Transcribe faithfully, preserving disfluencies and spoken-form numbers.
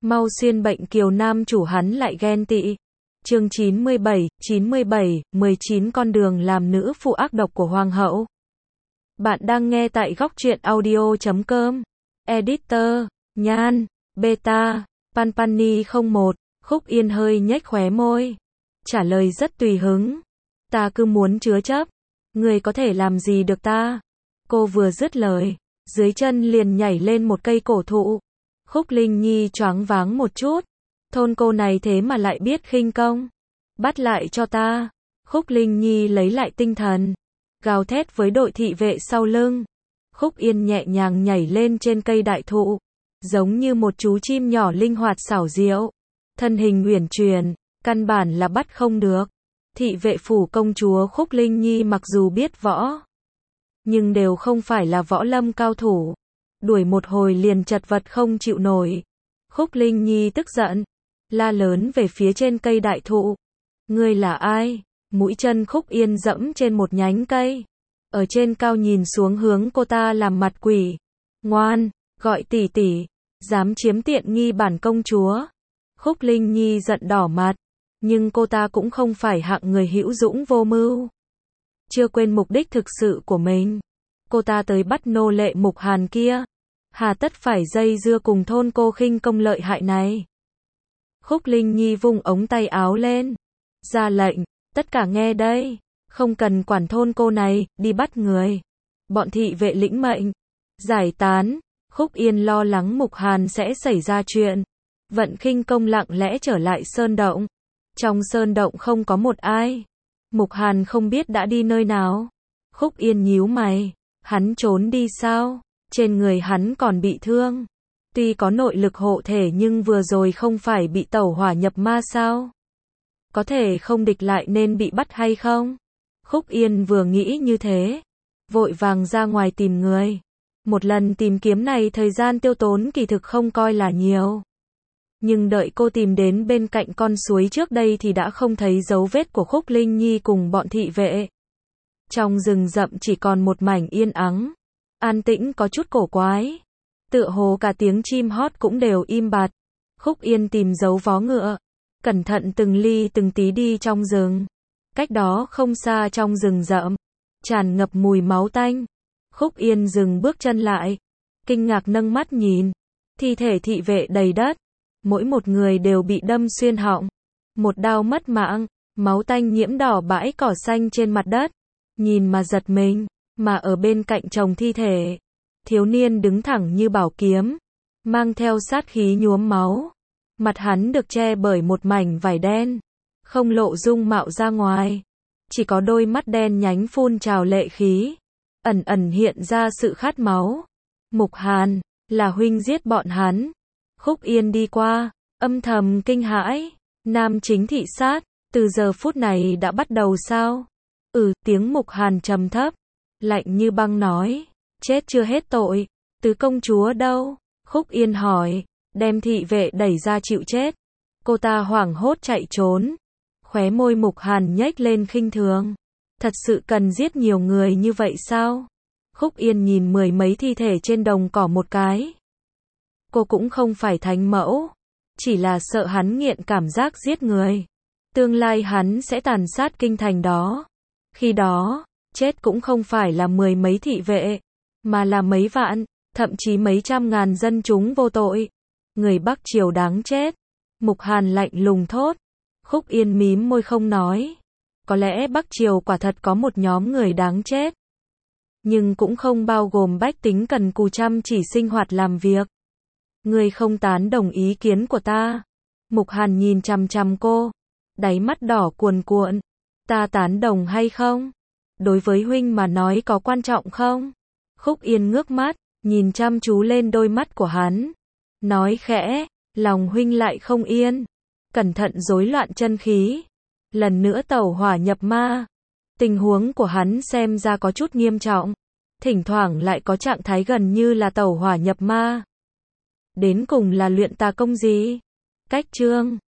Mau xuyên bệnh kiều nam chủ hắn lại ghen tị. Chương chín mươi bảy, chín mươi bảy, mười chín con đường làm nữ phụ ác độc của hoàng hậu. Bạn đang nghe tại góc truyện audio chấm com. Editor, Nhan, Beta, Panpani không một, Khúc Yên hơi nhếch khóe môi. Trả lời rất tùy hứng. Ta cứ muốn chứa chấp. Người có thể làm gì được ta? Cô vừa dứt lời, dưới chân liền nhảy lên một cây cổ thụ. Khúc Linh Nhi choáng váng một chút. Thôn cô này thế mà lại biết khinh công. Bắt lại cho ta. Khúc Linh Nhi lấy lại tinh thần, gào thét với đội thị vệ sau lưng. Khúc Yên nhẹ nhàng nhảy lên trên cây đại thụ, giống như một chú chim nhỏ linh hoạt xảo diệu. Thân hình uyển chuyển, căn bản là bắt không được. Thị vệ phủ công chúa Khúc Linh Nhi mặc dù biết võ, nhưng đều không phải là võ lâm cao thủ. Đuổi một hồi liền chật vật không chịu nổi. Khúc Linh Nhi tức giận, la lớn về phía trên cây đại thụ. Ngươi là ai? Mũi chân Khúc Yên dẫm trên một nhánh cây, ở trên cao nhìn xuống hướng cô ta làm mặt quỷ. Ngoan, gọi tỷ tỷ, dám chiếm tiện nghi bản công chúa. Khúc Linh Nhi giận đỏ mặt, nhưng cô ta cũng không phải hạng người hữu dũng vô mưu. Chưa quên mục đích thực sự của mình. Cô ta tới bắt nô lệ Mục Hàn kia, hà tất phải dây dưa cùng thôn cô khinh công lợi hại này. Khúc Linh Nhi vung ống tay áo lên, ra lệnh, tất cả nghe đây, không cần quản thôn cô này, đi bắt người. Bọn thị vệ lĩnh mệnh, giải tán. Khúc Yên lo lắng Mục Hàn sẽ xảy ra chuyện, vận khinh công lặng lẽ trở lại sơn động. Trong sơn động không có một ai. Mục Hàn không biết đã đi nơi nào. Khúc Yên nhíu mày, hắn trốn đi sao? Trên người hắn còn bị thương. Tuy có nội lực hộ thể nhưng vừa rồi không phải bị tẩu hỏa nhập ma sao? Có thể không địch lại nên bị bắt hay không? Khúc Yên vừa nghĩ như thế, vội vàng ra ngoài tìm người. Một lần tìm kiếm này thời gian tiêu tốn kỳ thực không coi là nhiều. Nhưng đợi cô tìm đến bên cạnh con suối trước đây thì đã không thấy dấu vết của Khúc Linh Nhi cùng bọn thị vệ. Trong rừng rậm chỉ còn một mảnh yên ắng, an tĩnh có chút cổ quái. Tựa hồ cả tiếng chim hót cũng đều im bặt. Khúc Yên tìm dấu vó ngựa, cẩn thận từng ly từng tí đi trong rừng. Cách đó không xa trong rừng rậm, tràn ngập mùi máu tanh. Khúc Yên dừng bước chân lại, kinh ngạc nâng mắt nhìn. Thi thể thị vệ đầy đất, mỗi một người đều bị đâm xuyên họng. Một đao mất mạng, máu tanh nhiễm đỏ bãi cỏ xanh trên mặt đất. Nhìn mà giật mình, mà ở bên cạnh chồng thi thể, thiếu niên đứng thẳng như bảo kiếm, mang theo sát khí nhuốm máu. Mặt hắn được che bởi một mảnh vải đen, không lộ dung mạo ra ngoài. Chỉ có đôi mắt đen nhánh phun trào lệ khí, ẩn ẩn hiện ra sự khát máu. Mục Hàn, là huynh giết bọn hắn. Khúc Yên đi qua, âm thầm kinh hãi. Nam chính thị sát, từ giờ phút này đã bắt đầu sao? Ừ, tiếng Mục Hàn trầm thấp, lạnh như băng nói. Chết chưa hết tội. Tứ công chúa đâu? Khúc Yên hỏi, đem thị vệ đẩy ra chịu chết. Cô ta hoảng hốt chạy trốn. Khóe môi Mục Hàn nhếch lên khinh thường. Thật sự cần giết nhiều người như vậy sao? Khúc Yên nhìn mười mấy thi thể trên đồng cỏ một cái. Cô cũng không phải thánh mẫu, chỉ là sợ hắn nghiện cảm giác giết người. Tương lai hắn sẽ tàn sát kinh thành đó. Khi đó, chết cũng không phải là mười mấy thị vệ, mà là mấy vạn, thậm chí mấy trăm ngàn dân chúng vô tội. Người Bắc Triều đáng chết. Mục Hàn lạnh lùng thốt. Khúc Yên mím môi không nói. Có lẽ Bắc Triều quả thật có một nhóm người đáng chết, nhưng cũng không bao gồm bách tính cần cù chăm chỉ sinh hoạt làm việc. Người không tán đồng ý kiến của ta. Mục Hàn nhìn chằm chằm cô, đáy mắt đỏ cuồn cuộn. Ta tán đồng hay không? Đối với huynh mà nói có quan trọng không? Khúc Yên ngước mắt, nhìn chăm chú lên đôi mắt của hắn, nói khẽ, lòng huynh lại không yên. Cẩn thận rối loạn chân khí, lần nữa tẩu hỏa nhập ma. Tình huống của hắn xem ra có chút nghiêm trọng, thỉnh thoảng lại có trạng thái gần như là tẩu hỏa nhập ma. Đến cùng là luyện tà công gì? Cách chương